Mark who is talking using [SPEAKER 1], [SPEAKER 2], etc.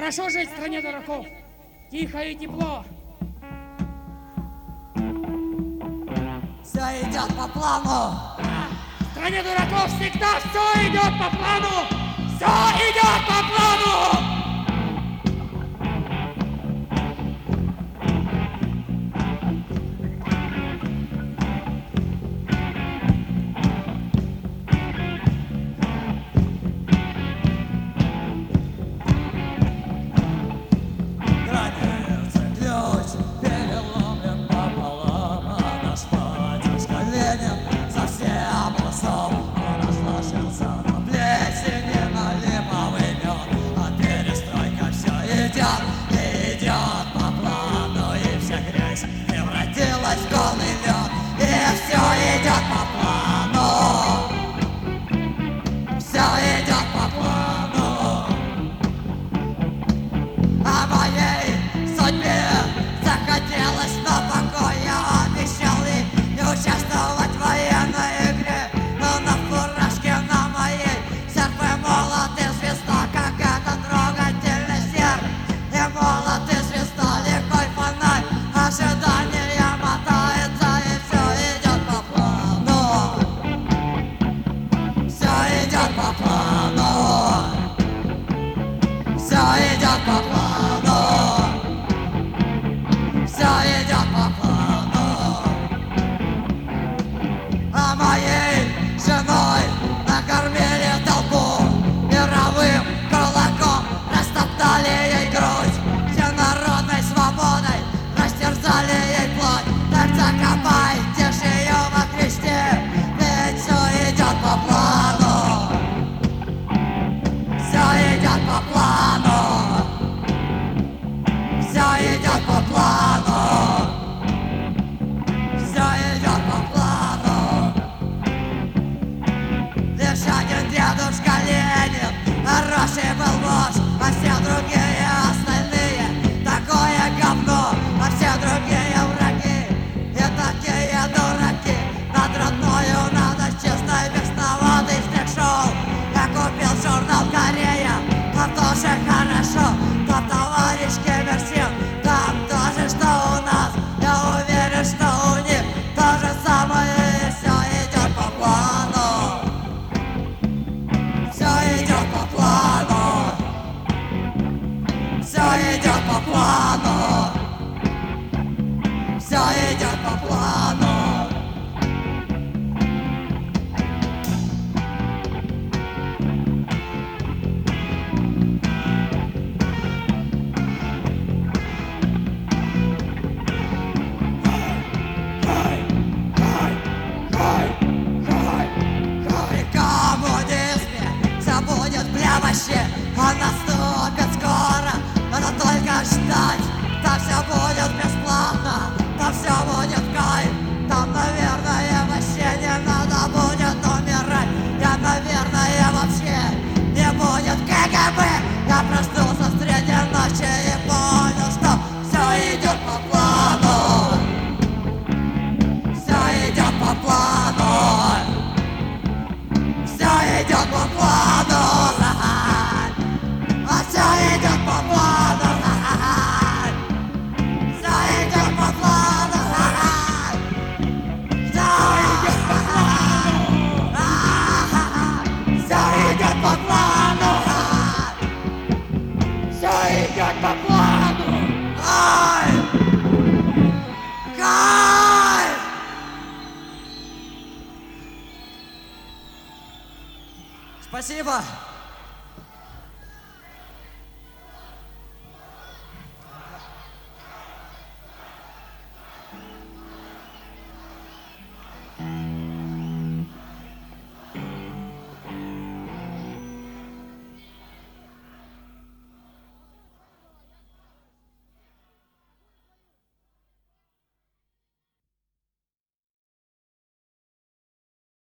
[SPEAKER 1] Хорошо жить в стране дураков. Тихо и тепло.
[SPEAKER 2] Все идет по плану.
[SPEAKER 1] В стране дураков всегда все идет по плану. Все идет по плану.
[SPEAKER 2] Границы ключ переломлен пополам, а наш батюшка Ленин совсем усол. Он разложился на плесени, на липовый мед, а перестройка все идет и идет по плану, и вся грязь превратилась в голый лед, и все идет по плану, все идет по плану. А моей судьбе захотелось на покоя, обещал и не участвовать в военной игре, но на фуражке на моей серп и молот и звезда, как этот трогательный серп и молот и звезда, лихой фонарь ожидания мотается, и все идет по плану, все идет по плану, все идет по плану. Все идет по плану. А моей женой накормили толпу мировым кулаком, растоптали ей грудь, всенародной свободой растерзали ей плоть. Так закопайте же ее во Христе, ведь все идет по плану. Все идет по плану. Все идет по плану. Все идет по плану. Лишь один дедушка Ленин хороший был вождь, а все другие остальные такое говно, а все другие враги и такие дураки. Над родною надо чистой весноватый снег шел. Я купил журнал «Корея», там тоже хорошо. Там товарищ Кимирсин, там тоже что у нас. Я уверен, что у них то же самое, и все идет по плану. Все идет по плану. Все идет по плану. Все идет по плану. А наступит скоро, надо только ждать. Там все будет бесплатно, там все будет кайф. Там, наверное, вообще не надо будет умирать. Я, наверное, вообще не будет КГБ. Я проснулся среди ночи и понял, что все идет по плану. Все идет по плану. Все идет по плану. Все идет по плану, все идет по плану, все идет по плану,
[SPEAKER 1] Все идет по плану.
[SPEAKER 2] ай, кайф! Спасибо.